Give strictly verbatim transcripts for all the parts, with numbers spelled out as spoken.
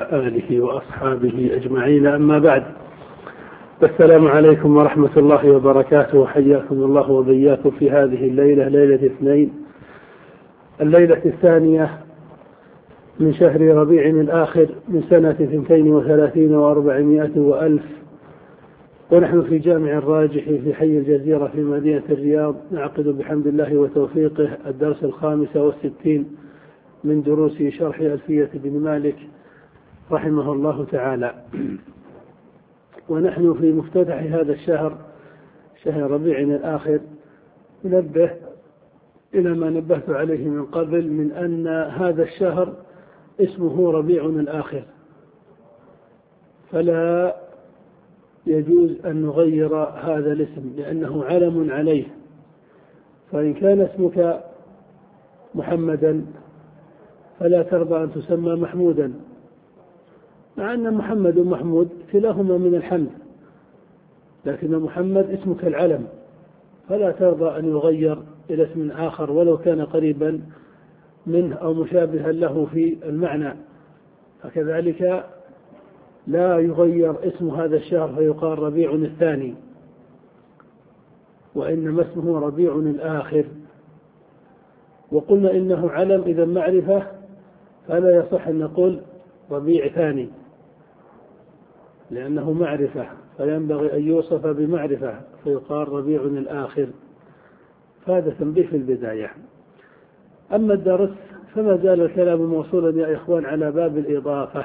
آله وأصحابه أجمعين، أما بعد. السلام عليكم ورحمة الله وبركاته، وحياكم الله وبياكم في هذه الليلة، ليلة اثنين، الليلة الثانية من شهر ربيع الآخر من سنة اثنتين وثلاثين وأربعمائة وألف، ونحن في جامع الراجح في حي الجزيرة في مدينة الرياض، نعقد بحمد الله وتوفيقه الدرس الخامس والستين من دروس شرح ألفية بن مالك رحمه الله تعالى. ونحن في مفتتح هذا الشهر، شهر ربيع الآخر، ننبه إلى ما نبهت عليه من قبل من أن هذا الشهر اسمه ربيع الآخر، فلا يجوز أن نغير هذا الاسم لأنه علم عليه. فإن كان اسمك محمدا فلا ترضى أن تسمى محمودا، مع أن محمد ومحمود كلاهما من الحمد، لكن محمد اسمك العلم، فلا ترضى أن يغير إلى اسم آخر ولو كان قريبا منه أو مشابها له في المعنى. فكذلك لا يغير اسم هذا الشهر فيقال ربيع الثاني، وإنما اسمه ربيع الآخر. وقلنا إنه علم إذا معرفة، فلا يصح أن نقول ربيع ثاني لأنه معرفة، فينبغي أن يوصف بمعرفة فيقال ربيع الآخر. فهذا تنبيه في البداية. أما الدرس فما زال الكلام موصولا يا إخوان على باب الإضافة.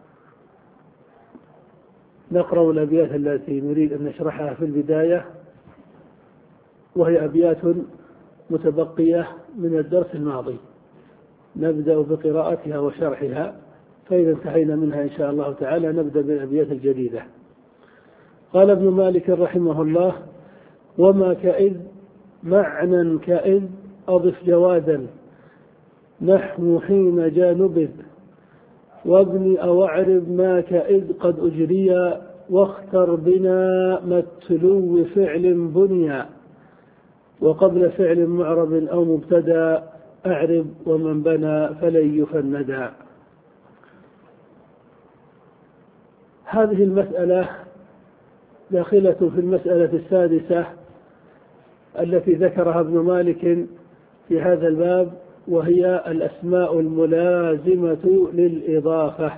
نقرأ الأبيات التي نريد أن نشرحها في البداية، وهي أبيات متبقية من الدرس الماضي، نبدأ بقراءتها وشرحها، فإذا انتهينا منها إن شاء الله تعالى نبدأ بالأبيات الجديدة. قال ابن مالك رحمه الله: وما كإذ معنى كإذ أضف جوادا، نحو حين جاء نبذ، وابن أو أعرب ما كإذ قد أجريا، واختر بنا ما التلو فعل بنيا، وقبل فعل معرب أو مبتدا أعرب، ومن بنى فلن يفندا. هذه المسألة داخلة في المسألة السادسة التي ذكرها ابن مالك في هذا الباب، وهي الأسماء الملازمة للإضافة.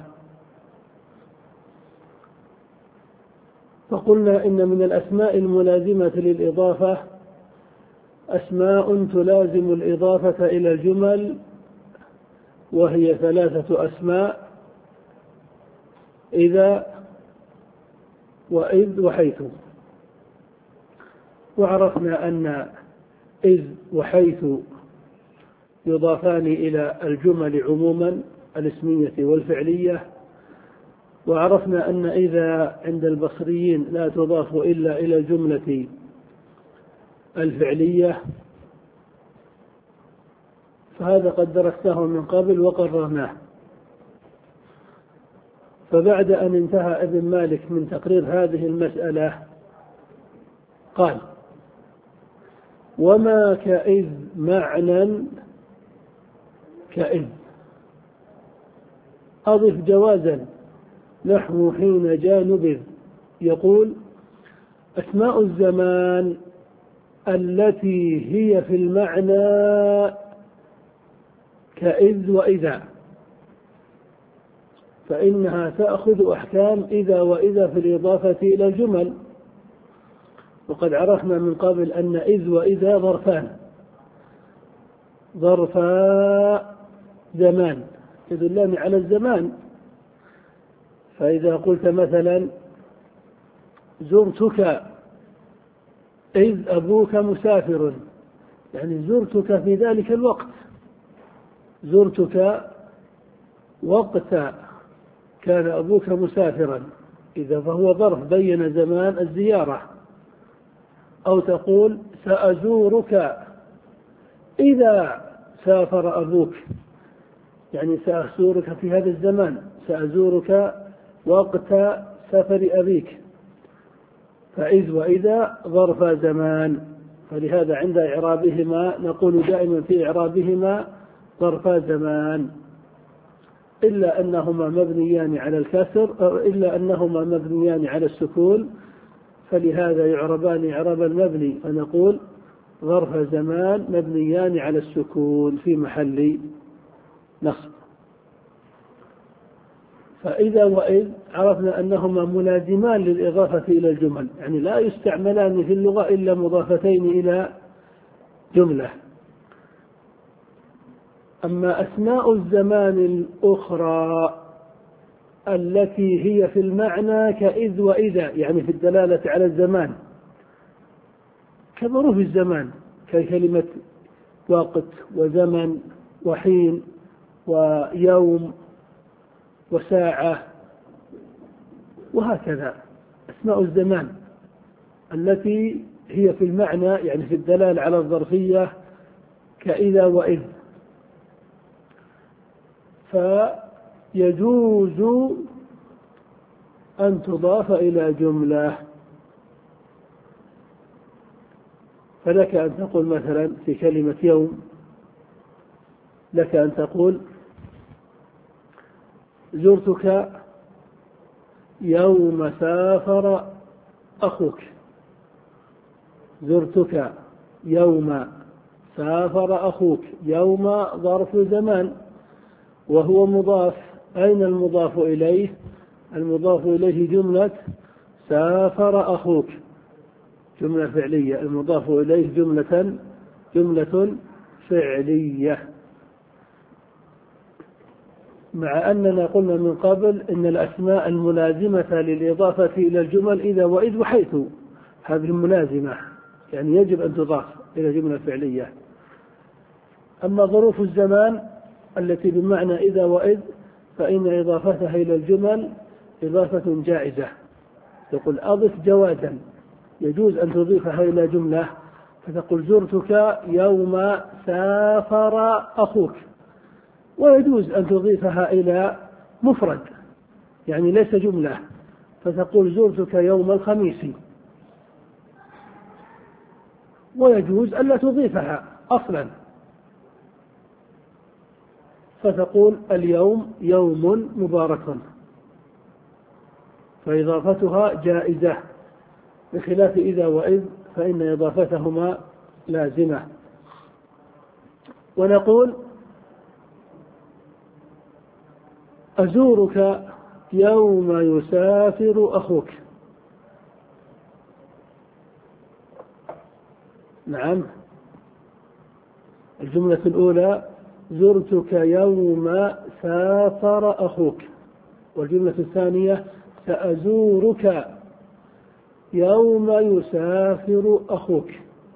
فقلنا إن من الأسماء الملازمة للإضافة أسماء تلازم الإضافة إلى الجمل، وهي ثلاثة أسماء: إذا وإذ وحيث. وعرفنا أن إذ وحيث يضافان إلى الجمل عموما الاسمية والفعلية. وعرفنا أن إذا عند البصريين لا تضاف إلا إلى الجملة الفعلية، فهذا قد درسناه من قبل وقررناه. فبعد أن انتهى ابن مالك من تقرير هذه المسألة قال: وما كإذ معنى كإذ أضف جوازا، نحو حين جاء نبذ. يقول: أسماء الزمان التي هي في المعنى كإذ وإذا، فإنها تأخذ أحكام إذا وإذا في الإضافة إلى الجمل. وقد عرفنا من قبل أن إذ وإذا ظرفان، ظرفا زمان يدلان على الزمان. فإذا قلت مثلا: زرتك إذ أبوك مسافر، يعني زرتك في ذلك الوقت، زرتك وقت كان أبوك مسافرا، إذا فهو ظرف بين زمان الزيارة. أو تقول: سأزورك إذا سافر أبوك، يعني سأزورك في هذا الزمان، سأزورك وقت سفر أبيك. فإذ وإذا ظرف زمان، فلهذا عند إعرابهما نقول دائما في إعرابهما ظرف زمان. إلا أنهما مبنيان على الكسر أو إلا أنهما مبنيان على السكون، فلهذا يعربان إعراب المبني، فنقول ظرف زمان مبنيان على السكون في محل نصب. فإذا وإذ عرفنا أنهما ملازمان للإضافة إلى الجمل، يعني لا يستعملان في اللغة إلا مضافتين إلى جملة. أما أسماء الزمان الأخرى التي هي في المعنى كإذ وإذا، يعني في الدلالة على الزمان كظروف الزمان، ككلمة وقت وزمن وحين ويوم وساعة وهكذا، أسماء الزمان التي هي في المعنى يعني في الدلالة على الظرفية كإذا وإذ، فيجوز أن تضاف إلى جملة. فلك أن تقول مثلا في كلمة يوم، لك أن تقول زرتك يوم سافر أخوك، زرتك يوم سافر أخوك، يوم ظرف زمان وهو مضاف. أين المضاف إليه؟ المضاف إليه جملة سافر أخوك، جملة فعلية، المضاف إليه جملة جملة فعلية. مع أننا قلنا من قبل إن الأسماء الملازمة للإضافة إلى الجمل إذا وإذ وحيث، هذه الملازمة يعني يجب أن تضاف إلى جملة فعلية. أما ظروف الزمان التي بمعنى إذا وإذ فإن إضافتها إلى الجمل إضافة جائزة، تقول أضف جوازا، يجوز أن تضيفها إلى جملة، فتقول زرتك يوم سافر أخوك، ويجوز أن تضيفها إلى مفرد يعني ليس جملة، فتقول زرتك يوم الخميس، ويجوز أن لا تضيفها أصلا، فتقول اليوم يوم مبارك، فإضافتها جائزة، بخلاف إذا وإذ فإن إضافتهما لازمة. ونقول أزورك يوم يسافر أخوك، نعم، الجملة الأولى زرتك يوم سافر أخوك، والجملة الثانية سأزورك يوم يسافر أخوك،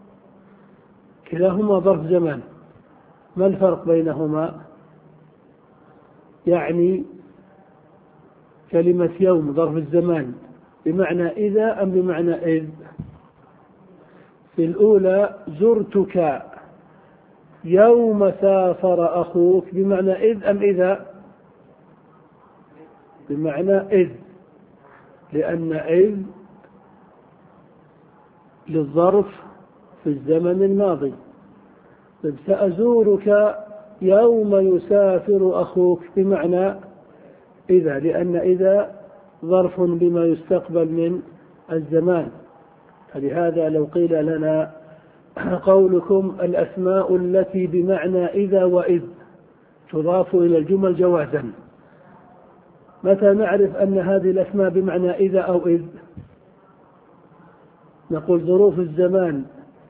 كلاهما ظرف زمان. ما الفرق بينهما؟ يعني كلمة يوم ظرف الزمان بمعنى إذا أم بمعنى إذ؟ في الأولى زرتك يوم سافر أخوك بمعنى إذ أم إذا؟ بمعنى إذ، لأن إذ للظرف في الزمن الماضي. سأزورك يوم يسافر أخوك بمعنى إذا، لأن إذا ظرف بما يستقبل من الزمان. فلهذا لو قيل لنا قولكم الأسماء التي بمعنى إذا وإذ تضاف إلى الجمل جوازا، متى نعرف أن هذه الأسماء بمعنى إذا أو إذ؟ نقول ظروف الزمان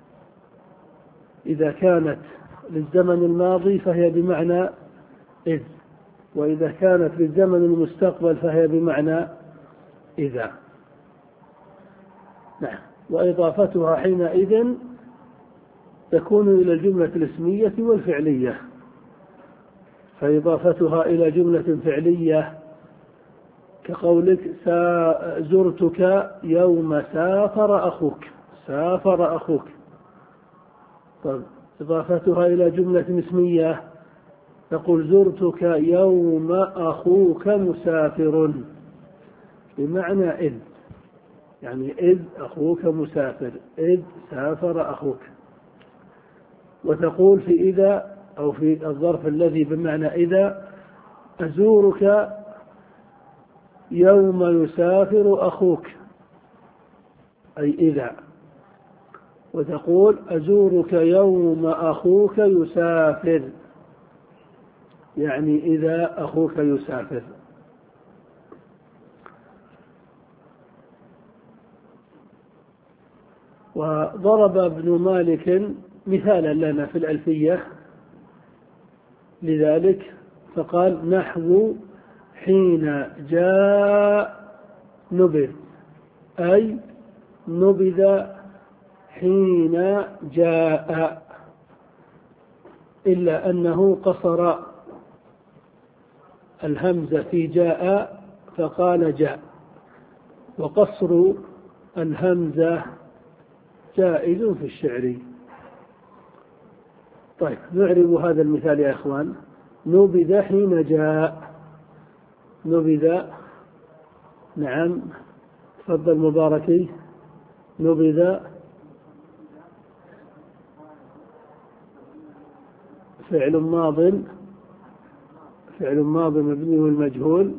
إذا كانت للزمن الماضي فهي بمعنى إذ، وإذا كانت للزمن المستقبل فهي بمعنى إذا. نعم. وإضافتها حينئذ تكون إلى الجملة الاسمية والفعلية، فإضافتها إلى جملة فعلية كقولك زرتك يوم سافر أخوك، سافر أخوك. طيب إضافتها إلى جملة اسمية تقول زرتك يوم أخوك مسافر، بمعنى إذ، يعني إذ أخوك مسافر، إذ سافر أخوك. وتقول في إذا أو في الظرف الذي بمعنى إذا أزورك يوم يسافر أخوك، أي إذا، وتقول أزورك يوم أخوك يسافر، يعني إذا أخوك يسافر. وضرب ابن مالك مثالا لنا في الألفية لذلك فقال نحو حين جاء نبذ، أي نبذ حين جاء، إلا أنه قصر الهمزة في جاء فقال جاء، وقصر الهمزة جائز في الشعر. طيب نعرب هذا المثال يا إخوان. نبذ حين جاء، نبذ، نعم تفضل مباركي. نبذ فعل ماض، فعل ماض مبني والمجهول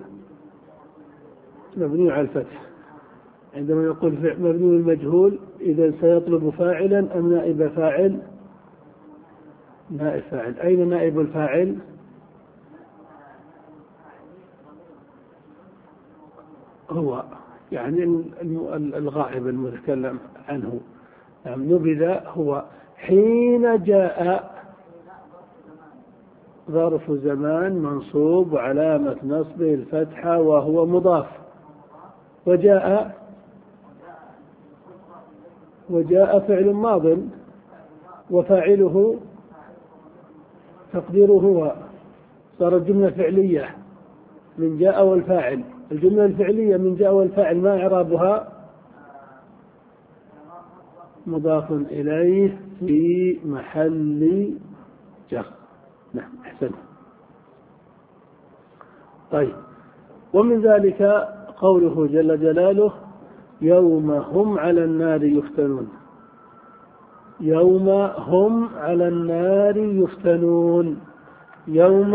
مبني على الفتح. عندما يقول مبني المجهول إذا سيطلب فاعلا أم نائب فاعل؟ نائب فاعل. أين نائب الفاعل؟ هو يعني الغائب المتكلم عنه. يعني نبذ هو حين جاء ظرف زمان منصوب وعلامة نصبه الفتحة وهو مضاف. وجاء وجاء فعل ماض وفاعله تقديره هو، صارت جملة فعلية من جاء والفاعل. الجملة الفعلية من جاء والفاعل ما إعرابها؟ مضاف إليه في محل جر. نعم أحسن. طيب ومن ذلك قوله جل جلاله يوم هم على النار يفتنون، يوم هم على النار يفتنون. يوم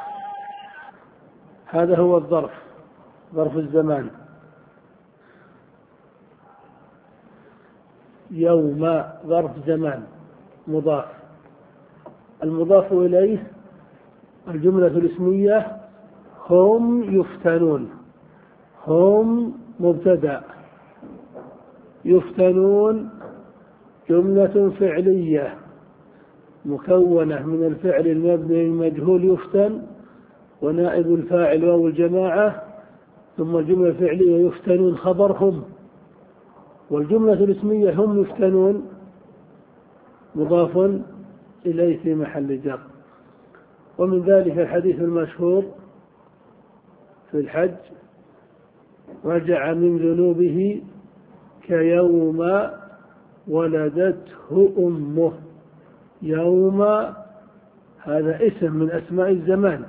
هذا هو الظرف، ظرف الزمان. يوم ظرف زمان مضاف، المضاف إليه الجملة الاسمية هم يفتنون، هم مبتدأ، يفتنون جملة فعلية مكونة من الفعل المبني المجهول يفتن ونائب الفاعل واو الجماعة، ثم الجملة الفعلية يفتنون خبر هم، والجملة الاسمية هم يفتنون مضاف إليه في محل جر. ومن ذلك الحديث المشهور في الحج رجع من ذنوبه كيوم ولدته أمه. يوم هذا اسم من أسماء الزمان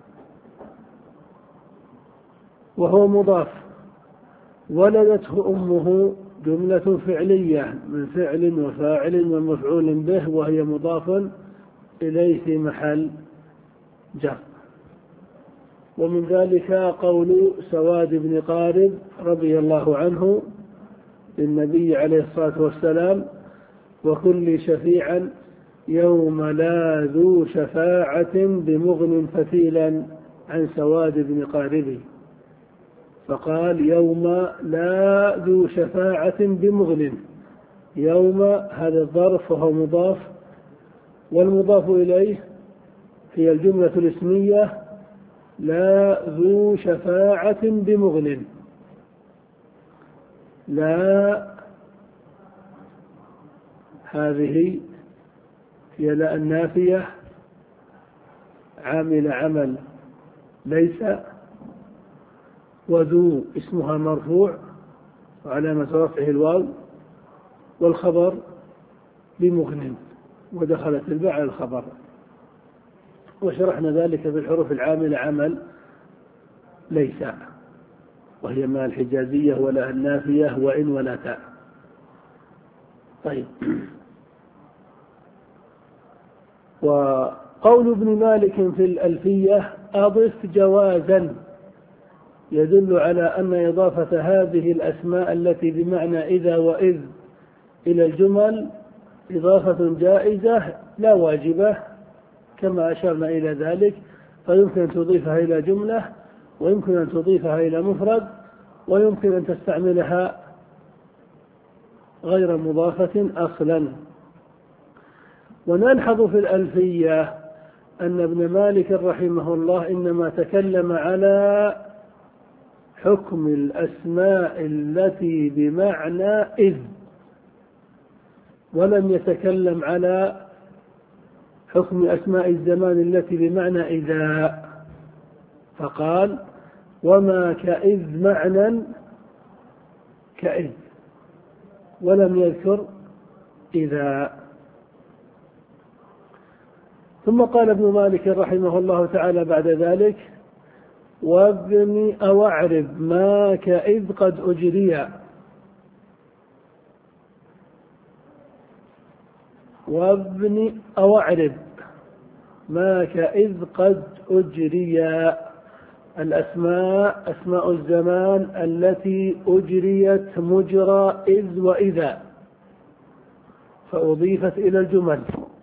وهو مضاف، ولدته أمه جملة فعلية من فعل وفاعل ومفعول به وهي مضاف إليه في محل جر. ومن ذلك قول سواد بن قارب رضي الله عنه للنبي عليه الصلاة والسلام وكل شفيعا يوم لا ذو شفاعة بمغن فتيلا عن سواد بن قارب، فقال يوم لا ذو شفاعة بمغن. يوم هذا الظرف وهو مضاف، والمضاف إليه هي الجملة الاسمية لا ذو شفاعة بمغن. لا هذه هي لا النافية عامل عمل ليس، وذو اسمها مرفوع وعلامة رفعه الواو، والخبر بمغن ودخلت الباء على الخبر. وشرحنا ذلك بالحروف العاملة عمل ليس، وهي ما الحجازية ولا النافية وإن ولا تاء. طيب وقول ابن مالك في الألفية أضف جوازا يدل على أن إضافة هذه الأسماء التي بمعنى إذا وإذ إلى الجمل إضافة جائزة لا واجبة كما أشرنا إلى ذلك، فيمكن أن تضيفها إلى جملة، ويمكن أن تضيفها إلى مفرد، ويمكن أن تستعملها غير مضافة أصلا. ونلحظ في الألفية أن ابن مالك رحمه الله إنما تكلم على حكم الأسماء التي بمعنى إذ، ولم يتكلم على حكم أسماء الزمان التي بمعنى إذا، فقال وما كإذ معنى كإذ، ولم يذكر إذا. ثم قال ابن مالك رحمه الله تعالى بعد ذلك وابن أو أعرب ما كإذ قد أجري، وابن أو أعرب ما كإذ قد أجري، الأسماء أسماء الزمان التي أجريت مجرى إذ وإذا فأضيفت إلى الجمل.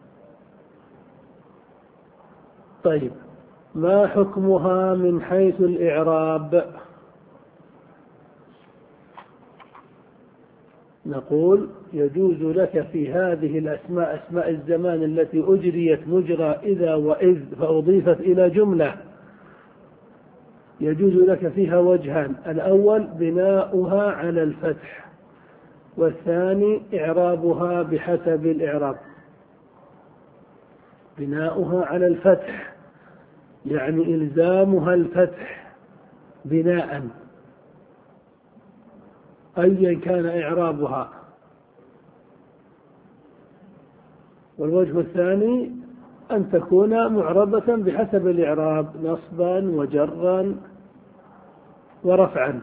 طيب، ما حكمها من حيث الإعراب؟ نقول يجوز لك في هذه الأسماء أسماء الزمان التي أجريت مجرى إذا وإذ فأضيفت إلى جملة، يجوز لك فيها وجهان: الأول بناؤها على الفتح، والثاني إعرابها بحسب الإعراب. بناؤها على الفتح يعني إلزامها الفتح بناء أيا كان إعرابها. والوجه الثاني أن تكون معربة بحسب الإعراب نصبا وجرا ورفعا.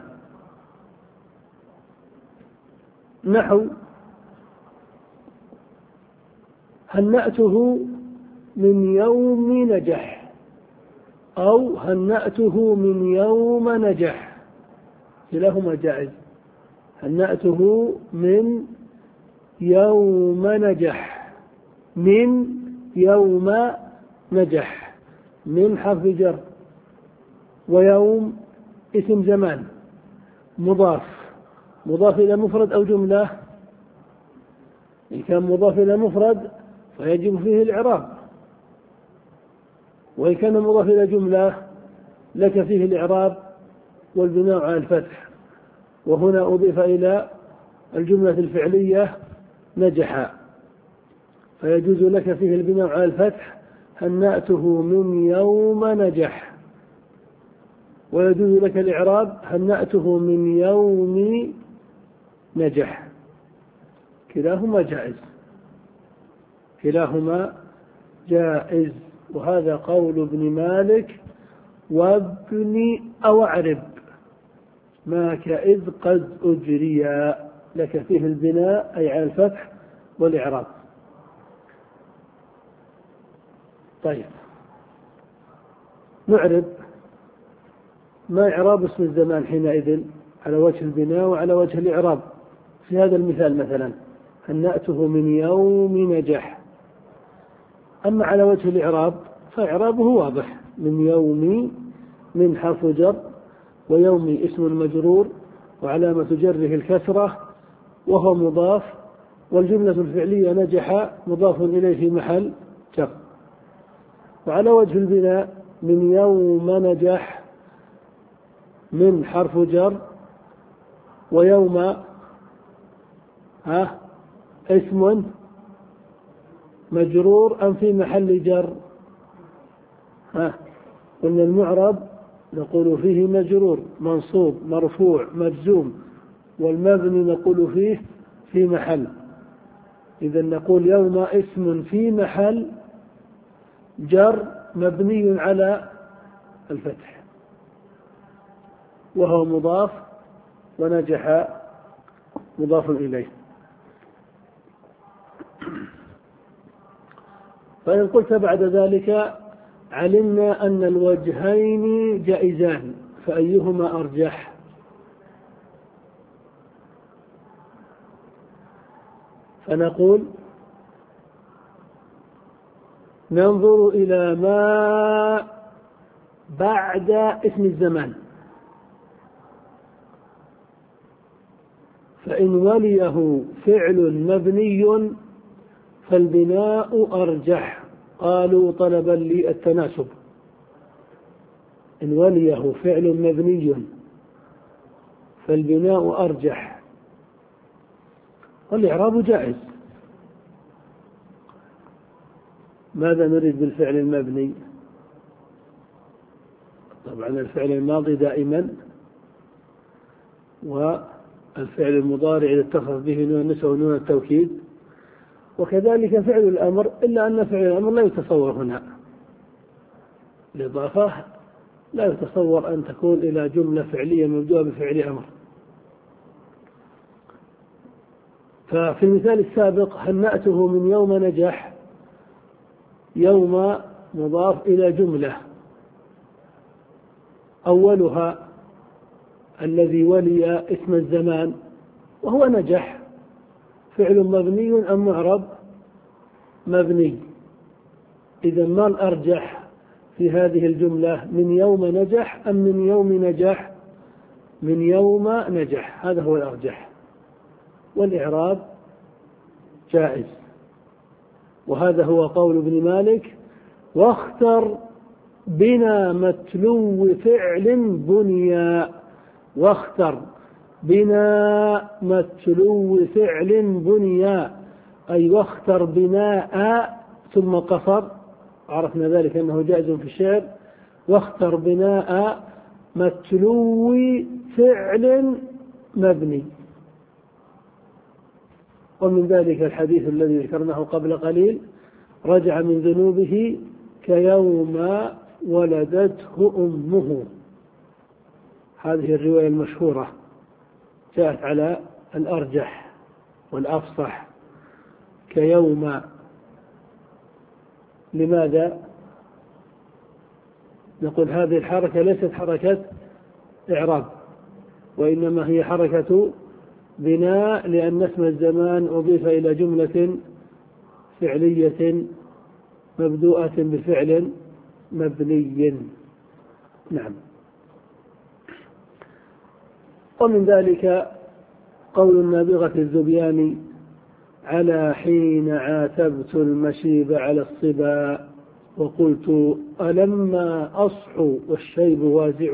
نحو هنأته من يوم نجح، أو هنأته من يوم نجح، كلاهما جائز. هنأته من يوم نجح، من يوم نجح، من حرف جر، ويوم اسم زمان مضاف، مضاف إلى مفرد أو جملة. إن كان مضاف إلى مفرد فيجب فيه الإعراب، وإن كان مضاف إلى جملة لك فيه الإعراب والبناء على الفتح. وهنا أضيف إلى الجملة الفعلية نجح، فيجوز لك فيه البناء على الفتح هنأته من يوم نجح، ويجوز لك الإعراب هنأته من يوم نجح. كلاهما جائز، كلاهما جائز. وهذا قول ابن مالك وابن أو أعرب ما كإذ قد أجري، لك فيه البناء أي على الفتح والإعراب. طيب، نعرب ما إعراب اسم الزمان حينئذ على وجه البناء وعلى وجه الإعراب. في هذا المثال مثلا هنأته من يوم نجح. أما على وجه الإعراب فإعرابه واضح: من يوم من حرف جر، ويوم اسم مجرور وعلامة جره الكسرة وهو مضاف، والجملة الفعلية نجح مضاف إليه في محل جر. وعلى وجه البناء من يوم نجح من حرف جر، ويوم ها اسم مجرور أم في محل جر. ها قلنا المعرب نقول فيه مجرور منصوب مرفوع مجزوم، والمبني نقول فيه في محل. إذا نقول يوم اسم في محل جر مبني على الفتح وهو مضاف، ونجح مضاف إليه. فإن قلت بعد ذلك علمنا أن الوجهين جائزان، فأيهما أرجح؟ فنقول ننظر إلى ما بعد اسم الزمان، فإن وليه فعل مبني فالبناء أرجح، قالوا طلبا للتناسب. إن وليه فعل مبني فالبناء أرجح، والإعراب جائز. ماذا نريد بالفعل المبني؟ طبعا الفعل الماضي دائما، والفعل المضارع إذا اتصف به نون النسوة ونون التوكيد، وكذلك فعل الأمر، إلا أن فعل الأمر لا يتصور هنا، الإضافة لا يتصور أن تكون إلى جملة فعلية مبدوءة بفعل أمر. ففي المثال السابق هنأته من يوم نجح، يوم مضاف إلى جملة أولها الذي ولي اسم الزمان وهو نجح، فعل مبني أم معرب؟ مبني. إذا ما الأرجح في هذه الجملة، من يوم نجح أم من يوم نجح؟ من يوم نجح، هذا هو الأرجح، والإعراب جائز. وهذا هو قول ابن مالك: واختر بنا متلو فعل بنيا. واختر بنا متلو فعل بنيا، أي واختر بناء ثم قصر، عرفنا ذلك أنه جائز في الشعر. واختر بناء متلو فعل مبني. ومن ذلك الحديث الذي ذكرناه قبل قليل: رجع من ذنوبه كيوم ولدته أمه. هذه الرواية المشهورة جاءت على الأرجح والأفصح، كيوم. لماذا؟ نقول هذه الحركة ليست حركة إعراب، وإنما هي حركة بناء، لأن اسم الزمان أضيف إلى جملة فعلية مبدوءة بفعل مبني. نعم. ومن ذلك قول النابغة الذبياني: على حين عاتبت المشيب على الصبا، وقلت ألما أصحو والشيب وازع.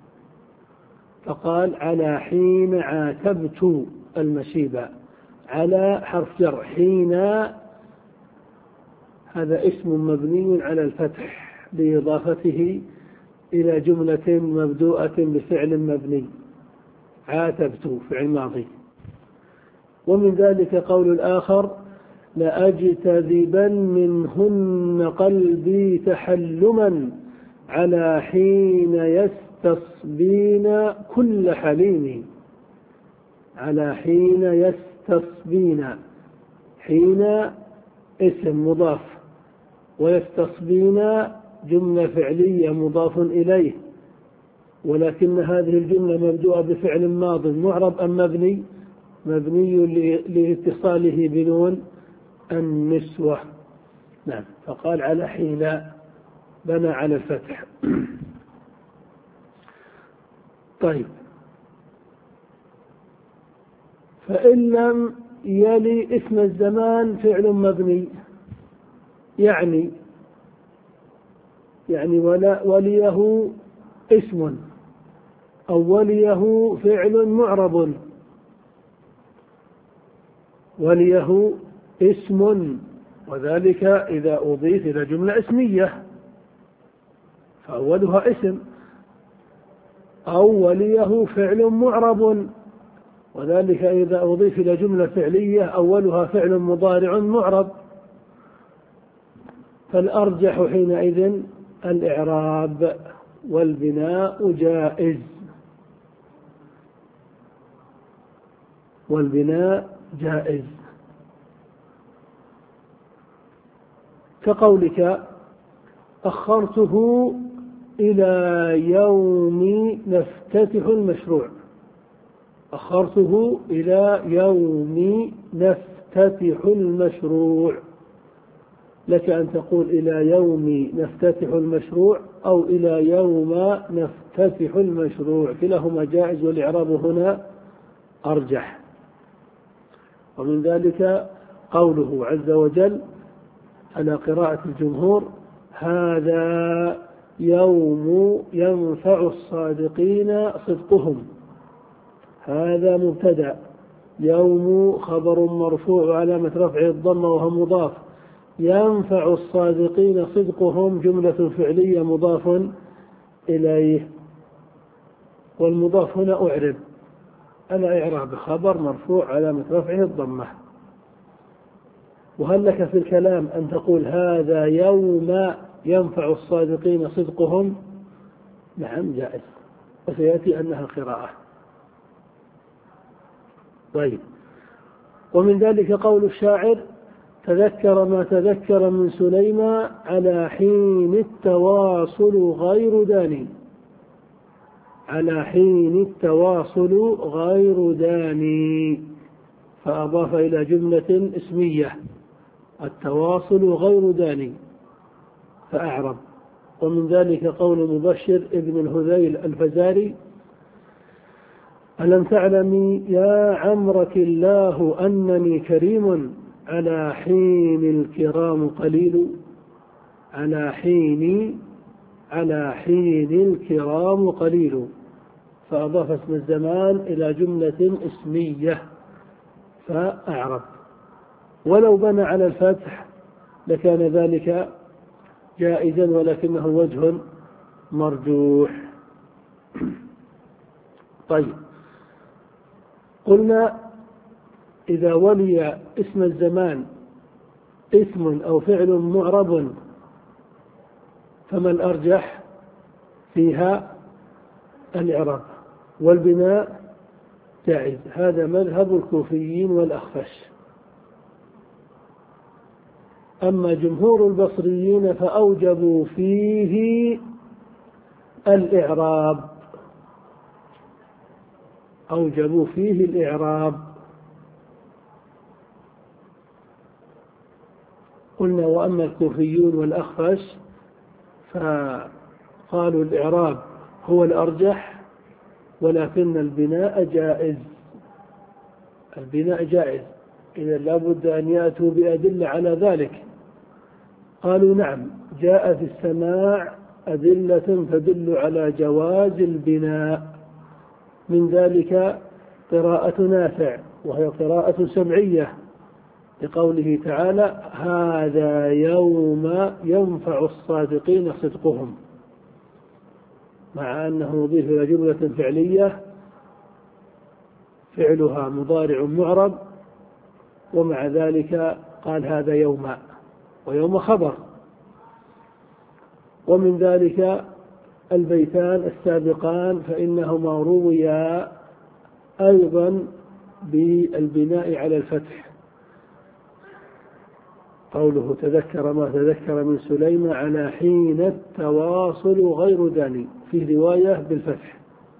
فقال: على حين عاتبت المشيب، على حرف جر، حين هذا اسم مبني على الفتح بإضافته إلى جملة مبدوءة بفعل مبني، عاتبت فعل ماضي. ومن ذلك قول الآخر: لأجتذبن منهن قلبي تحلما، على حين يستصبين كل حليم. على حين يستصبين، حين اسم مضاف، ويستصبين جملة فعلية مضاف إليه، ولكن هذه الجملة مبدوءة بفعل ماض معرب أم مبني؟ مبني لاتصاله بنون النسوة. نعم. فقال: على حين، بنى على الفتح. طيب، فإن لم يلي اسم الزمان فعل مبني، يعني يعني ولا وليه اسم أو وليه فعل معرب، وليه اسم، وذلك إذا أضيف إلى جملة اسمية فأولها اسم، أو وليه فعل معرب، وذلك إذا أضيف إلى جملة فعلية أولها فعل مضارع معرب. فالأرجح حينئذ الإعراب، والبناء جائز، والبناء جائز. كقولك: أخرته إلى يوم نفتتح المشروع. أخرته إلى يوم نفتتح المشروع. لك أن تقول إلى يوم نفتتح المشروع أو إلى يوم نفتتح المشروع، كلاهما جائز، والإعراب هنا أرجح. ومن ذلك قوله عز وجل على قراءة الجمهور: هذا يوم ينفع الصادقين صدقهم. هذا مبتدأ، يوم خبر مرفوع علامة رفعه الضمة وهو مضاف، ينفع الصادقين صدقهم جملة فعلية مضاف إليه، والمضاف هنا أعرب على إعراب خبر مرفوع علامة رفعه الضمة. وهل لك في الكلام أن تقول هذا يوم ينفع الصادقين صدقهم؟ نعم جائز، وسيأتي أنها قراءة. طيب، ومن ذلك قول الشاعر: تذكر ما تذكر من سليمان على حين التواصل غير داني. على حين التواصل غير داني، فأضاف إلى جملة اسمية التواصل غير داني فأعرب. ومن ذلك قول مبشر ابن الهذيل الفزاري: ألم تعلمي يا عمرك الله أنني كريم على حين الكرام قليل. على حين على حين الكرام قليل، فأضاف اسم الزمان إلى جملة اسمية فأعرب. ولو بنى على الفتح لكان ذلك جائزا، ولكنه وجه مرجوح. طيب، قلنا إذا ولي اسم الزمان اسم أو فعل معرب فما الأرجح فيها؟ الإعراب، والبناء جائز. هذا مذهب الكوفيين والأخفش. أما جمهور البصريين فأوجبوا فيه الإعراب، أوجبوا فيه الإعراب. قلنا وأما الكوفيون والأخفش فقالوا الإعراب هو الأرجح، ولكن البناء جائز. البناء جائز، إذا لابد أن يأتوا بأدلة على ذلك. قالوا نعم، جاء في السماع أدلة تدل على جواز البناء، من ذلك قراءة نافع وهي قراءة سمعية لقوله تعالى: هذا يوم ينفع الصادقين صدقهم، مع أنه مضيف إلى جملة فعلية فعلها مضارع معرب، ومع ذلك قال هذا يوم، ويوم خبر. ومن ذلك البيتان السابقان فإنهما رويا أيضا بالبناء على الفتح. قوله تذكر ما تذكر من سليمان على حين التواصل غير داني، في رواية بالفتح.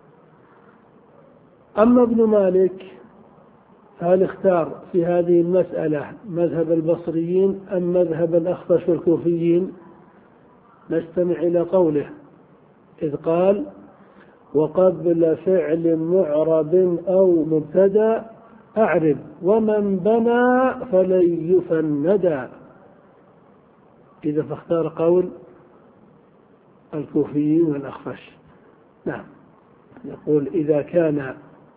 أما ابن مالك فهل اختار في هذه المسألة مذهب البصريين أم مذهب الأخفش والكوفيين؟ نستمع إلى قوله إذ قال: وقبل فعل معرب أو مبتدأ أعرب ومن بنى فلن يفندا. إذا فاختار قول الكوفيين والأخفش. نعم، يقول إذا كان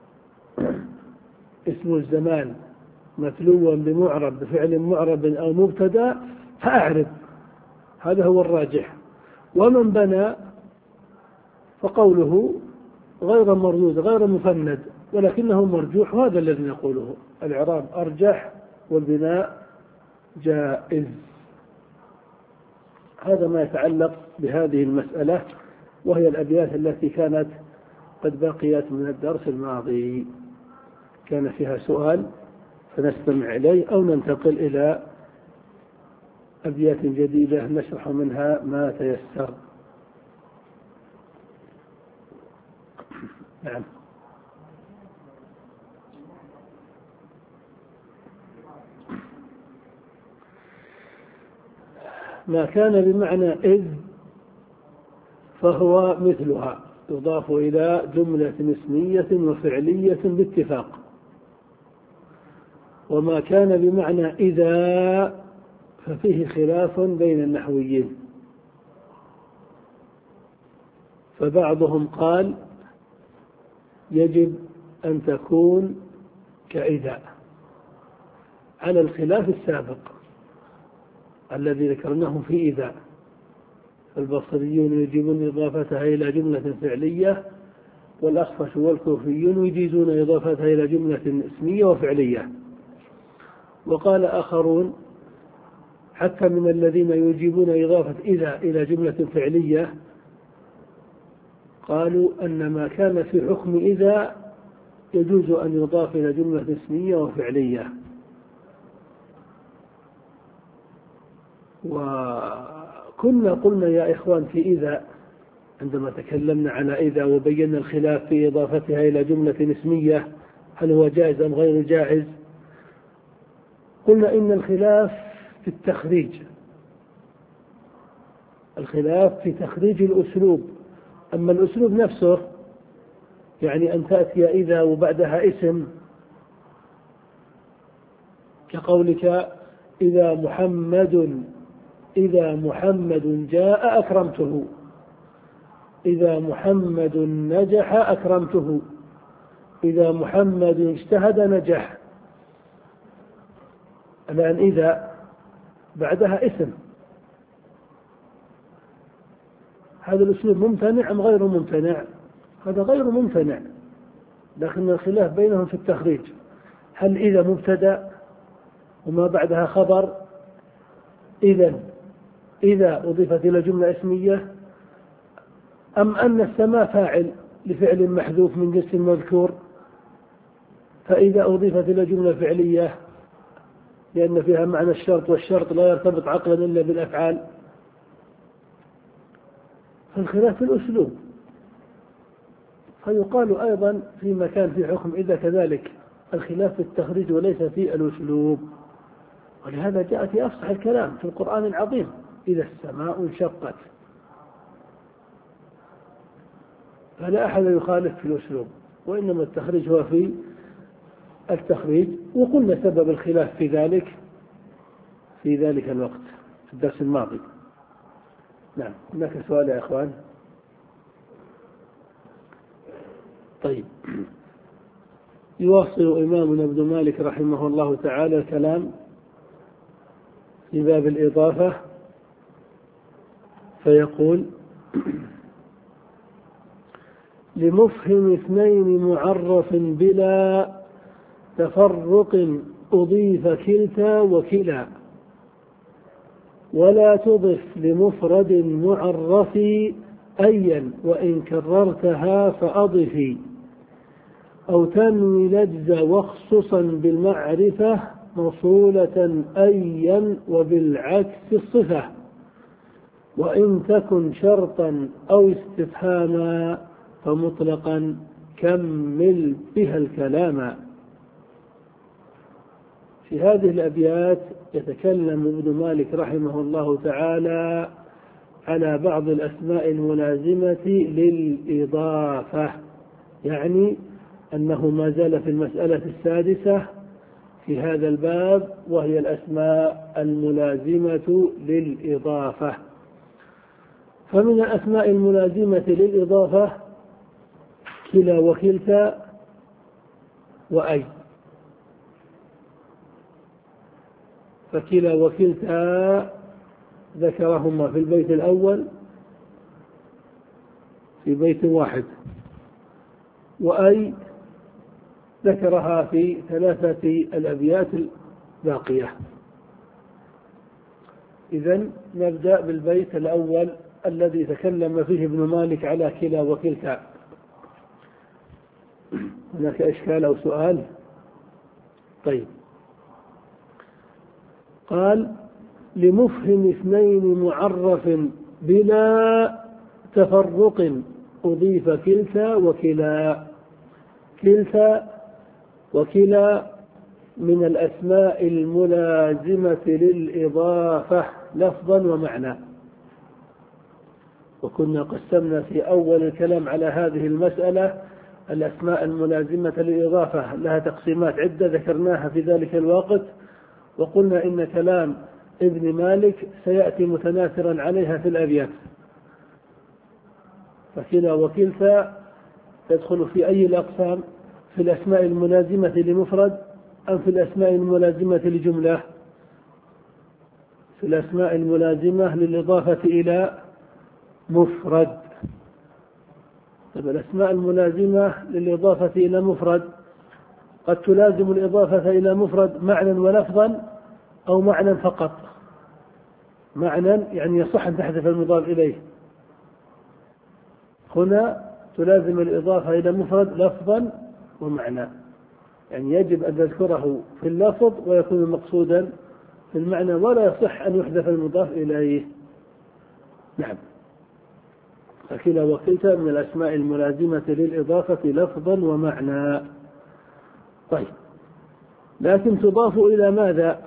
اسم الزمان متلوا بمعرب بفعل معرب أو مبتدأ فأعرب، هذا هو الراجح. ومن بنى فقوله غير مردود غير مفند، ولكنه مرجوح، وهذا الذي نقوله. الإعراب أرجح والبناء جائز. هذا ما يتعلق بهذه المسألة، وهي الأبيات التي كانت قد بقيت من الدرس الماضي، كان فيها سؤال فنستمع إليه أو ننتقل إلى أبيات جديدة نشرح منها ما تيسر. نعم. ما كان بمعنى إذ فهو مثلها، يضاف إلى جملة اسمية وفعلية باتفاق. وما كان بمعنى إذا ففيه خلاف بين النحويين، فبعضهم قال يجب أن تكون كإذا على الخلاف السابق الذي ذكرناه في إذا. البصريون يجيبون إضافتها إلى جملة فعلية، والأخفش والكوفيون يجيزون إضافتها إلى جملة اسمية وفعلية. وقال آخرون حتى من الذين يجيبون إضافة إذا إلى جملة فعلية قالوا أن ما كان في حكم إذا يجوز أن يضاف إلى جملة اسمية وفعلية. وكنا قلنا يا إخوان في إذا عندما تكلمنا على إذا وبينا الخلاف في إضافتها إلى جملة اسمية هل هو جائز أم غير جائز، قلنا إن الخلاف في التخريج، الخلاف في تخريج الأسلوب. أما الأسلوب نفسه يعني أن تأتي إذا وبعدها اسم، كقولك إذا محمد إذا محمد جاء أكرمته، إذا محمد نجح أكرمته، إذا محمد اجتهد نجح. الآن إذا بعدها اسم، هذا الأسلوب ممتنع أم غير ممتنع؟ هذا غير ممتنع، لكن الخلاف بينهم في التخريج، هل إذا مبتدأ وما بعدها خبر؟ إذن إذا أضيفت إلى جملة اسمية، أم أن السماء فاعل لفعل محذوف من جنس المذكور، فإذا أضيفت إلى جملة فعلية لأن فيها معنى الشرط، والشرط لا يرتبط عقلا إلا بالأفعال. فالخلاف في الأسلوب. فيقال أيضا في مكان في حكم إذا كذلك الخلاف في التخريج وليس في الأسلوب. ولهذا جاء في أفصح الكلام في القرآن العظيم إذا السماء انشقت، فلا أحد يخالف في الأسلوب، وإنما التخريج هو في التخريج. وقلنا سبب الخلاف في ذلك في ذلك الوقت في الدرس الماضي. نعم. هناك سؤال يا إخوان؟ طيب. يواصل إمامنا ابن مالك رحمه الله تعالى الكلام في باب الإضافة فيقول: لمفهم اثنين معرف بلا تفرق أضيف كلتا وكلا، ولا تضف لمفرد معرف أيا وإن كررتها فأضفي، أو تنوي لجز واخصصا بالمعرفة موصولة أيا وبالعكس الصفة، وإن تكن شرطا أو استفهاما فمطلقا كمل بها الكلام. في هذه الأبيات يتكلم ابن مالك رحمه الله تعالى على بعض الأسماء الملازمة للإضافة، يعني أنه ما زال في المسألة السادسة في هذا الباب، وهي الأسماء الملازمة للإضافة. فمن الأسماء الملازمة للإضافة كلا وكلتا وأي. فكلا وكلتا ذكرهما في البيت الأول في بيت واحد، وأي ذكرها في ثلاثة الأبيات الباقية. إذن نبدأ بالبيت الأول الذي تكلم فيه ابن مالك على كلا وكلتا. هناك إشكال أو سؤال؟ طيب. قال: لمفهم اثنين معرف بلا تفرق أضيف كلتا وكلا. كلتا وكلا من الأسماء الملازمة للإضافة لفظا ومعنى. وكنا قسمنا في أول الكلام على هذه المسألة الأسماء الملازمة للإضافة لها تقسيمات عدة ذكرناها في ذلك الوقت، وقلنا إن كلام ابن مالك سيأتي متناثرا عليها في الأبيات. فكلا وكلتا تدخل في أي الأقسام؟ في الأسماء الملازمة لمفرد أم في الأسماء الملازمة لجملة؟ في الأسماء الملازمة للإضافة إلى مفرد. طيب الأسماء الملازمة للإضافة إلى مفرد قد تلازم الإضافة إلى مفرد معنى ولفظا أو معنى فقط. معنى يعني يصح أن تحذف المضاف إليه، هنا تلازم الإضافة إلى مفرد لفظا ومعنى، يعني يجب أن تذكره في اللفظ ويكون مقصودا في المعنى، ولا يصح أن يحذف المضاف إليه. نعم. فكلا وكلتا من الأسماء الملازمة للإضافة لفظا ومعنى. طيب، لكن تضاف إلى ماذا؟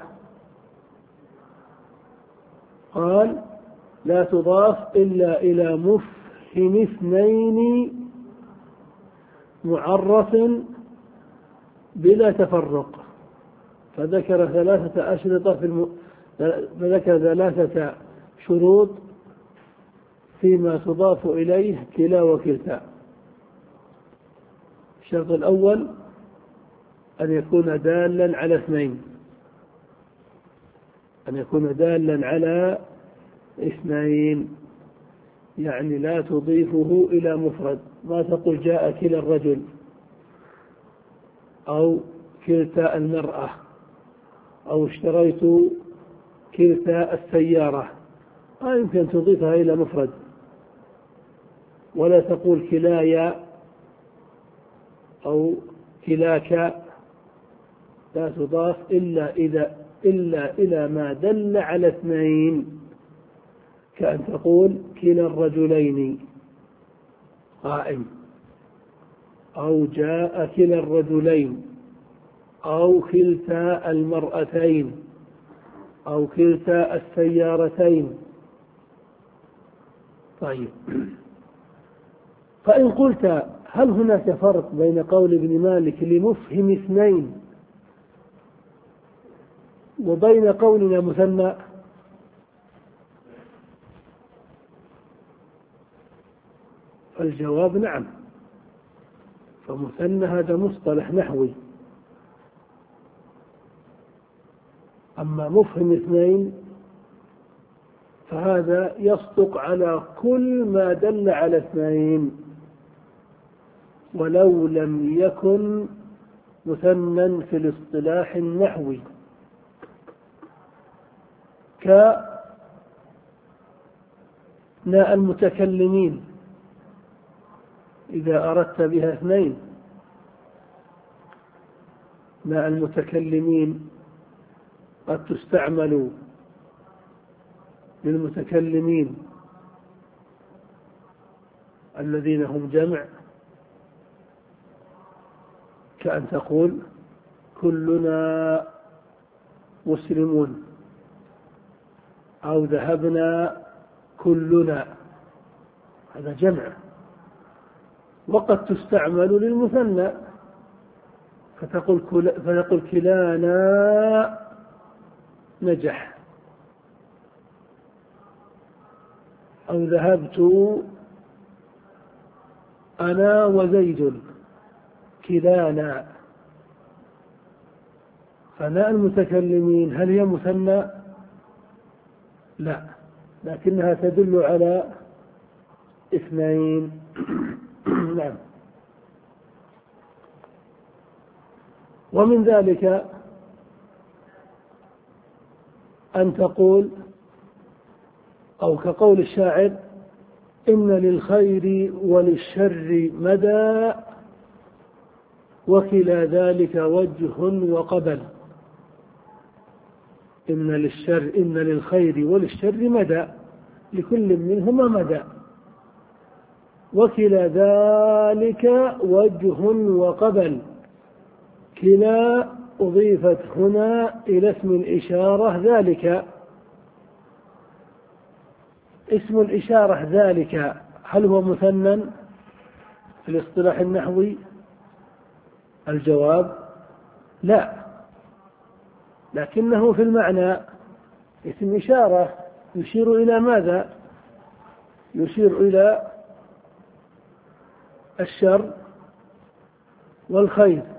قال لا تضاف إلا إلى مفهم اثنين معرف بلا تفرق. فذكر ثلاثة أشرطة في الم... فذكر ثلاثة شروط فيما تضاف إليه كلا وكلتا. الشرط الأول أن يكون دالا على اثنين، أن يكون دالا على اثنين، يعني لا تضيفه إلى مفرد. ما تقول جاء كلا الرجل أو كلتا المرأة أو اشتريت كلتا السيارة، ما يمكن تضيفها إلى مفرد. ولا تقول كلايا أو كلاك، لا تضاف إلا إذا إلا إلى ما دل على اثنين، كأن تقول كلا الرجلين قائم، أو جاء كلا الرجلين، أو كلتا المرأتين، أو كلتا السيارتين. طيب، فإن قلت هل هناك فرق بين قول ابن مالك لمفهم اثنين وبين قولنا مثنى؟ الجواب نعم. فمثنى هذا مصطلح نحوي، أما مفهم اثنين فهذا يصدق على كل ما دل على اثنين ولو لم يكن مثنى في الاصطلاح النحوي، كناء المتكلمين إذا أردت بها اثنين. ناء المتكلمين قد تستعمل للمتكلمين الذين هم جمع، كأن تقول كلنا مسلمون، أو ذهبنا كلنا، هذا جمع. وقد تستعمل للمثنى فتقول فتقول كلانا نجح، أو ذهبت أنا وزيد كلانا. فناء المتكلمين هل هي مثنى؟ لا، لكنها تدل على اثنين. نعم. ومن ذلك أن تقول أو كقول الشاعر إن للخير وللشر مدى وكلا ذلك وجه وقبل. إن للشر إن للخير وللشر مدى، لكل منهما مدى، وكلا ذلك وجه وقبل. كلا أضيفت هنا إلى اسم الإشارة ذلك. اسم الإشارة ذلك هل هو مثنى في الاصطلاح النحوي؟ الجواب لا، لكنه في المعنى اسم إشارة يشير إلى ماذا؟ يشير إلى الشر والخير،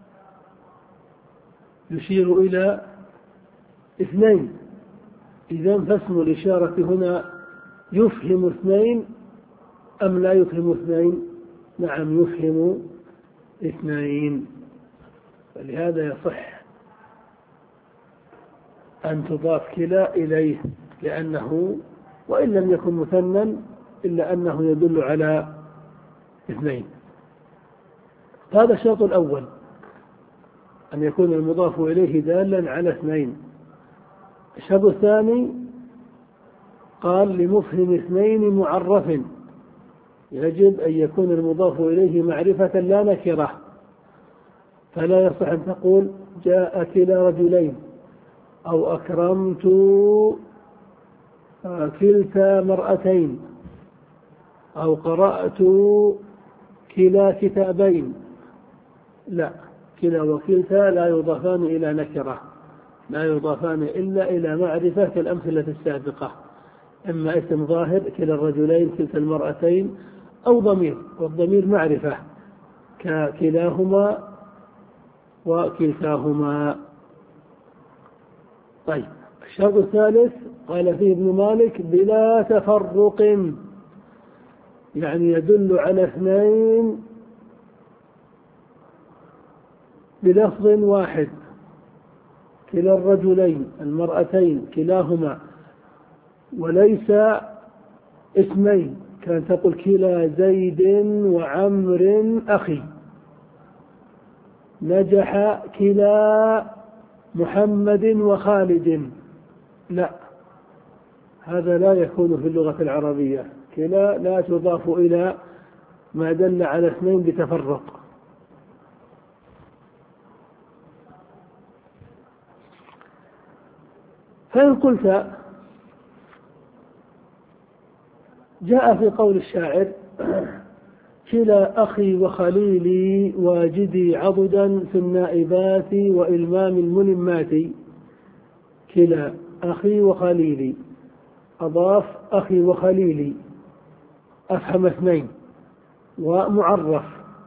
يشير إلى اثنين. إذن فاسم الإشارة هنا يفهم اثنين أم لا يفهم اثنين؟ نعم يفهم اثنين، فلهذا يصح أن تضاف كلا إليه، لأنه وإن لم يكن مثنى إلا أنه يدل على اثنين. هذا الشرط الأول، أن يكون المضاف إليه دالا على اثنين. الشرط الثاني قال لمفهم اثنين معرف، يجب أن يكون المضاف إليه معرفة لا نكرة، فلا يصح أن تقول جاء كلا رجلين أو أكرمت كلتا مرأتين أو قرأت كلا كتابين. لا، كلا وكلتا لا يضافان إلى نكرة، لا يضافان إلا إلى معرفة كالأمثلة السابقة، إما اسم ظاهر كلا الرجلين كلتا المرأتين، أو ضمير، والضمير معرفة ككلاهما وكلتاهما. طيب الشرط الثالث قال فيه ابن مالك بلا تفرق، يعني يدل على اثنين بلفظ واحد، كلا الرجلين المرأتين كلاهما، وليس اسمين، كان تقول كلا زيد وعمر أخي، نجح كلا محمد وخالد. لا، هذا لا يكون في اللغة العربية. كلا لا تضاف إلى ما دل على اثنين بتفرق. فإن قلت جاء في قول الشاعر كلا أخي وخليلي واجدي عضدا في النائبات وإلمام الملمات، كلا أخي وخليلي، أضاف أخي وخليلي، أفهم اثنين ومعرف،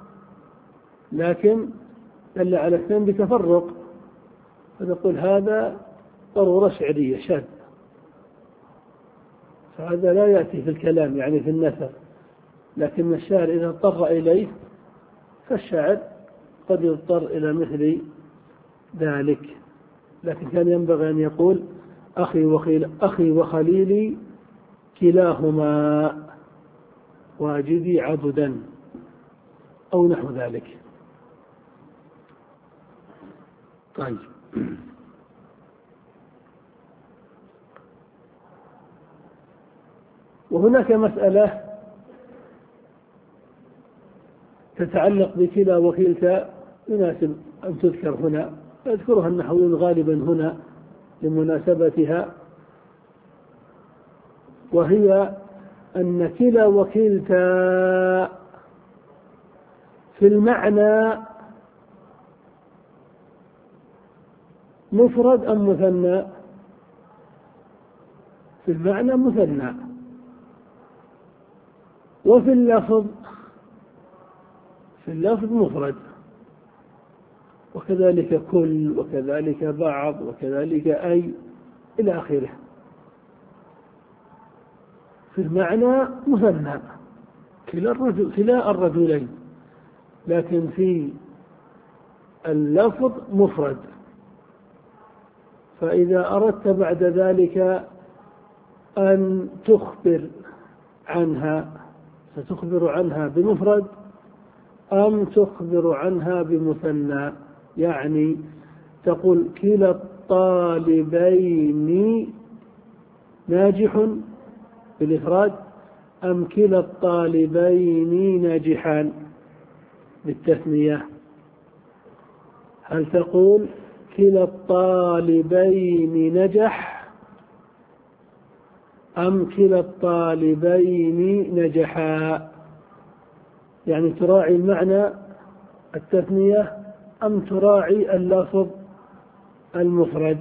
لكن دل على اثنين بتفرق، فنقول هذا ضرورة شعرية شاذ، فهذا لا يأتي في الكلام يعني في النثر، لكن الشاعر إذا اضطر إليه فالشاعر قد يضطر إلى مثل ذلك، لكن كان ينبغي أن يقول أخي وخيل أخي وخليلي كلاهما واجدي عضدا أو نحو ذلك. طيب وهناك مسألة تتعلق بكلا وكلتا يناسب أن تذكر هنا، يذكرها النحويون غالبا هنا لمناسبتها، وهي أن كلا وكلتا في المعنى مفرد أم مثنى؟ في المعنى مثنى، وفي اللفظ في اللفظ مفرد، وكذلك كل وكذلك بعض وكذلك أي إلى آخره. في المعنى مثنى كلا الرجل كلا الرجلين، لكن في اللفظ مفرد، فإذا أردت بعد ذلك أن تخبر عنها ستخبر عنها بمفرد أم تخبر عنها بمثنى؟ يعني تقول كلا الطالبين ناجح بالإفراد أم كلا الطالبين ناجحان بالتثنية؟ هل تقول كلا الطالبين نجح أم كلا الطالبين نجحا؟ يعني تراعي المعنى التثنية أم تراعي اللفظ المفرد؟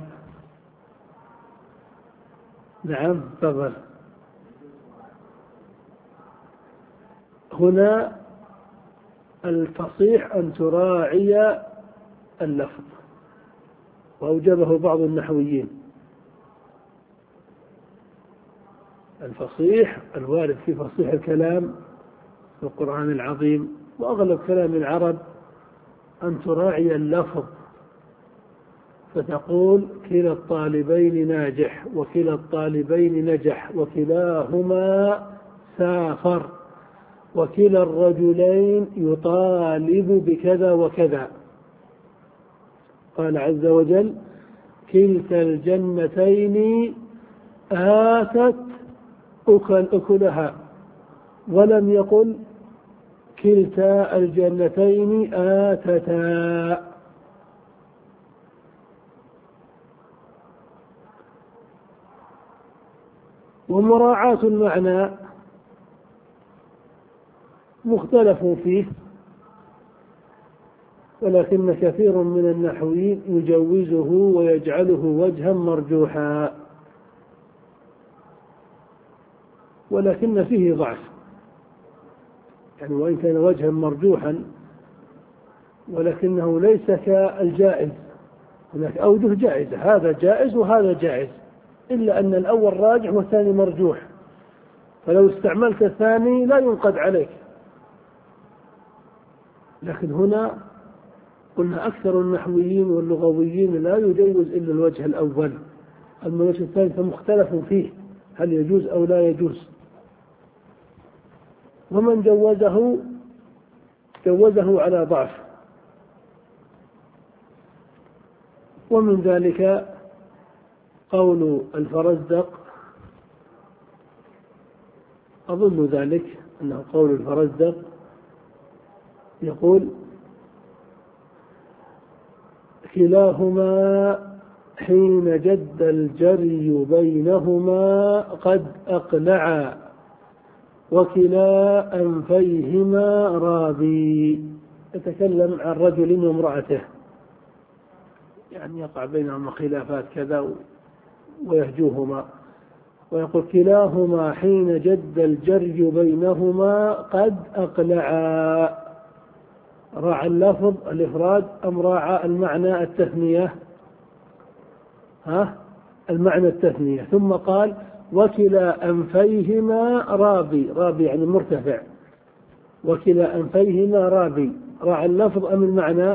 نعم تفضل. هنا الفصيح أن تراعي اللفظ، وأوجبه بعض النحويين. الفصيح الوارد في فصيح الكلام في القرآن العظيم وأغلب كلام العرب أن تراعي اللفظ، فتقول كلا الطالبين ناجح وكلا الطالبين نجح وكلاهما سافر وكلا الرجلين يطالب بكذا وكذا. قال عز وجل كلتا الجنتين آتت أكل أكلها، ولم يقل كلتا الجنتين آتتا. ومراعاة المعنى مختلف فيه، ولكن كثير من النحويين يجوزه ويجعله وجها مرجوحا، ولكن فيه ضعف، يعني وإن كان وجها مرجوحا ولكنه ليس كالجائز. هناك أوجه جائزة، هذا جائز وهذا جائز، إلا أن الأول راجح والثاني مرجوح، فلو استعملت الثاني لا ينقد عليك. لكن هنا قلنا أكثر النحويين واللغويين لا يجوز إلا الوجه الأول، أما الوجه الثاني فمختلف فيه هل يجوز أو لا يجوز. ومن جوزه جوزه على ضعف. ومن ذلك قول الفرزدق، أظن ذلك أنه قول الفرزدق، يقول كلاهما حين جد الجري بينهما قد أقلعا وكلا أنفيهما رابي. يتكلم عن رجل وامرأته، يعني يقع بينهما خلافات كذا ويهجوهما، ويقول كلاهما حين جد الجري بينهما قد أقلعا. راعى اللفظ الإفراد أم راعى المعنى التثنية؟ ها المعنى التثنية. ثم قال وكلا أنفيهما رابي، رابي يعني مرتفع، وكلا أنفيهما رابي. راعى اللفظ أم المعنى؟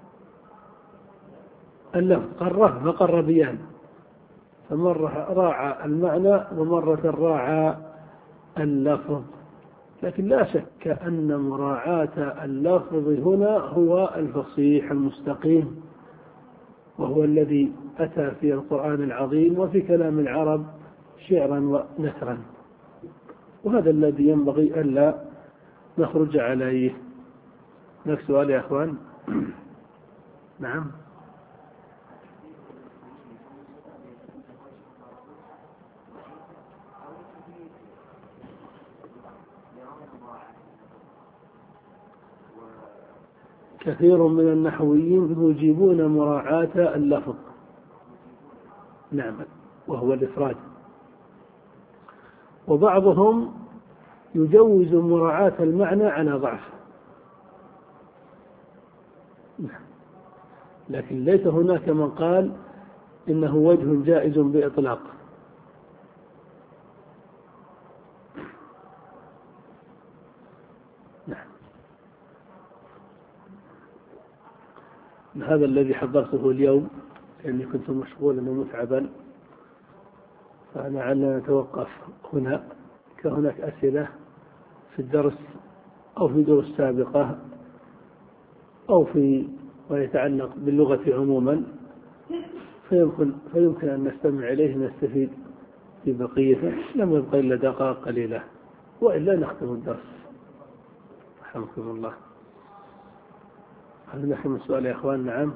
اللفظ. قرر فقربيان، فمرة راعى المعنى ومرة راعى اللفظ. لكن لا شك أن مراعاة اللفظ هنا هو الفصيح المستقيم، وهو الذي أتى في القرآن العظيم وفي كلام العرب شعرا ونثرا، وهذا الذي ينبغي ألا نخرج عليه. نفس سؤال يا أخوان. نعم. كثير من النحويين يجيبون مراعاة اللفظ، نعم، وهو الإفراد، وبعضهم يجوز مراعاة المعنى على ضعف، لكن ليس هناك من قال إنه وجه جائز بإطلاق. هذا الذي حضرته اليوم لأني كنت مشغولا ومتعبا، فأنا على نتوقف هنا، كهناك أسئلة في الدرس أو في دروس سابقة أو في ما يتعلق باللغة عموما فيمكن, فيمكن أن نستمع إليه نستفيد في بقيته، لم يبقى إلا دقائق قليلة وإلا نختم الدرس. رحمكم الله. هل نحن من سؤال يا أخوان؟ نعم،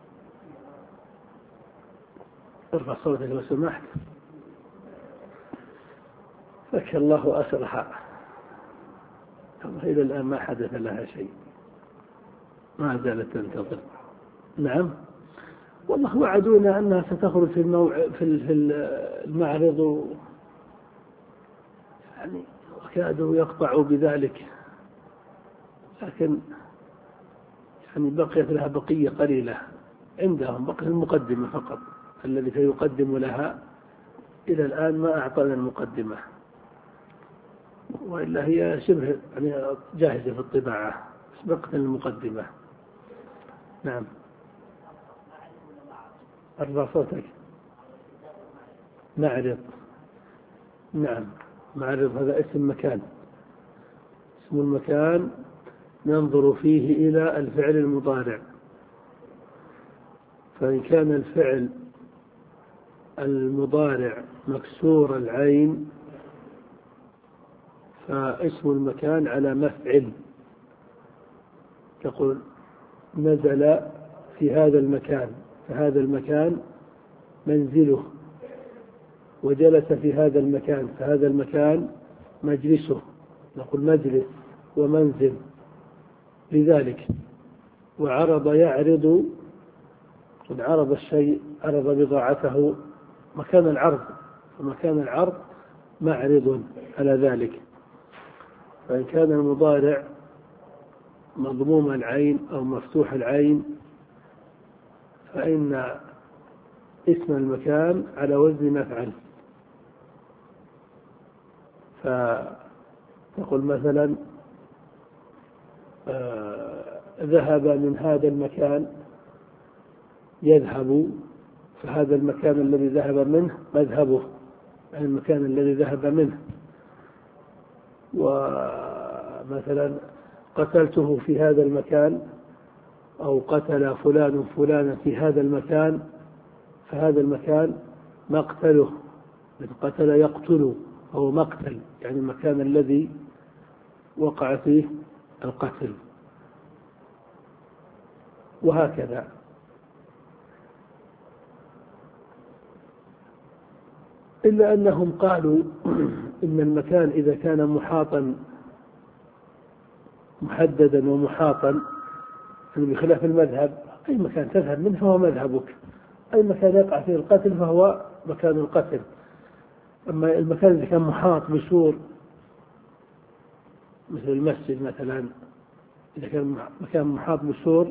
ارفع صوتك لو سمحت. فك الله أسرها، إلى الآن ما حدث لها شيء، ما زالت تنتظر. نعم والله وعدونا أنها ستخرج في الموع... في المعرض، يعني وكادوا يقطعوا بذلك، لكن يعني بقيت لها بقية قليلة عندهم، بقي المقدمة فقط، الذي سيقدم لها إلى الآن ما أعطانا المقدمة، وإلا هي شبه يعني جاهزة في الطباعة، بس بقت المقدمة. نعم، أرفع صوتك. معرض، نعم، معرض هذا اسم مكان، اسم المكان ننظر فيه إلى الفعل المضارع، فإن كان الفعل المضارع مكسور العين فاسم المكان على مفعل، تقول نزل في هذا المكان، فهذا المكان منزله، وجلس في هذا المكان، فهذا المكان مجلسه، نقول مجلس ومنزل. لذلك وعرض يعرض، قد عرض الشيء، عرض بضاعته، مكان العرض، ومكان العرض معرض على ذلك. فإن كان المضارع مضموم العين أو مفتوح العين فإن اسم المكان على وزن مفعل، فتقول مثلا آه ذهب من هذا المكان يذهب، فهذا المكان الذي ذهب منه مذهبه، يعني المكان الذي ذهب منه. ومثلا قتلته في هذا المكان، أو قتل فلان فلانا في هذا المكان، فهذا المكان مقتله، من قتل يقتل، أو مقتل يعني المكان الذي وقع فيه القتل، وهكذا. إلا أنهم قالوا إن المكان إذا كان محاطا محددا ومحاطا، يعني بخلاف المذهب، أي مكان تذهب منه فهو مذهبك، أي مكان يقع فيه القتل فهو مكان القتل. أما المكان إذا كان محاط بسور مثل المسجد مثلا، إذا كان مكان محاط بسور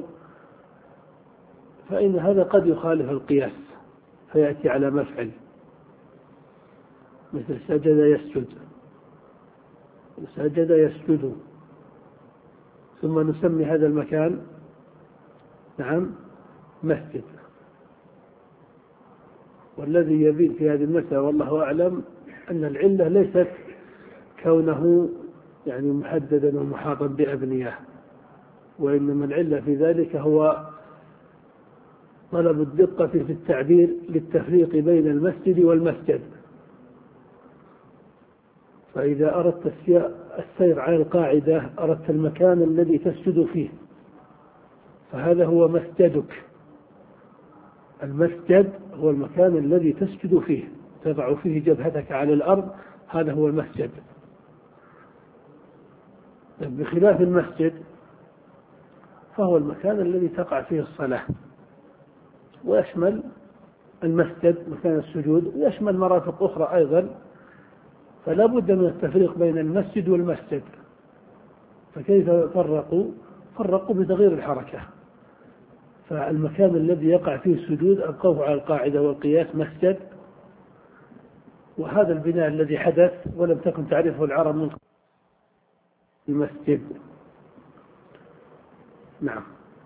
فإن هذا قد يخالف القياس فيأتي على مفعل، مثل سجد يسجد، سجد يسجد، ثم نسمي هذا المكان نعم مسجد. والذي يبين في هذه المسألة والله أعلم أن العلة ليست كونه يعني محددا ومحاطا بأبنية، وإنما العلة في ذلك هو طلب الدقة في التعبير للتفريق بين المسجد والمسجد. فإذا أردت السير على القاعدة أردت المكان الذي تسجد فيه، فهذا هو مسجدك. المسجد هو المكان الذي تسجد فيه، تضع فيه جبهتك على الأرض، هذا هو المسجد. بخلاف المسجد فهو المكان الذي تقع فيه الصلاة، ويشمل المسجد مكان السجود، ويشمل مرافق أخرى أيضا، فلا بد من التفريق بين المسجد والمسجد. فكيف فرقوا؟ فرقوا بتغيير الحركة. فالمكان الذي يقع فيه السجود أبقوه على القاعدة والقياس مسجد، وهذا البناء الذي حدث ولم تكن تعرفه العرب من المسجد. نعم.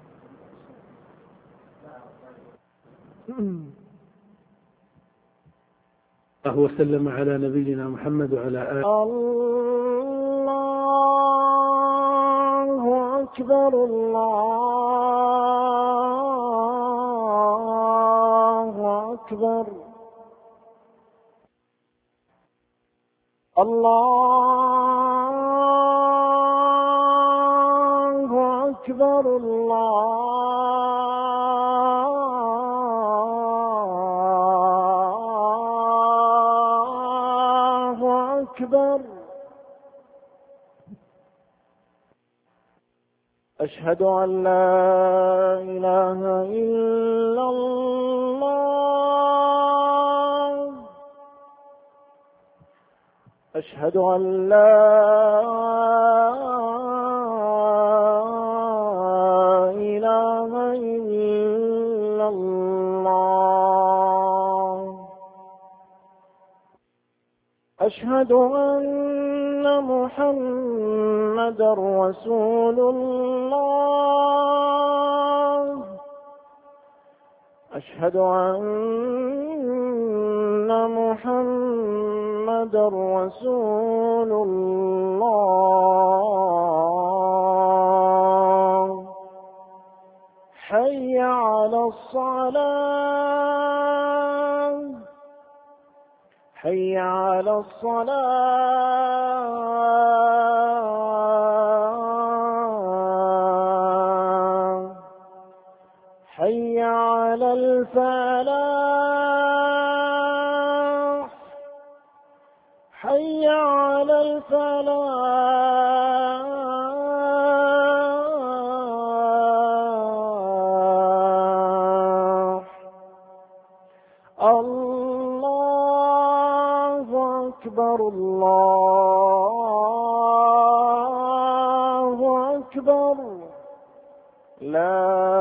الله وسلم على نبينا محمد وعلى آله. الله أكبر، الله أكبر الله أكبر الله أكبر. أشهد أن لا إله إلا الله. أشهد أن لا إله إلا الله. أشهد أن محمدا رسول الله. أشهد أن محمدا رسول الله. حي على الصلاة. حي على الصلاة. حي على الفلاح. حي على الفلاح. الله أكبر الله أكبر. لا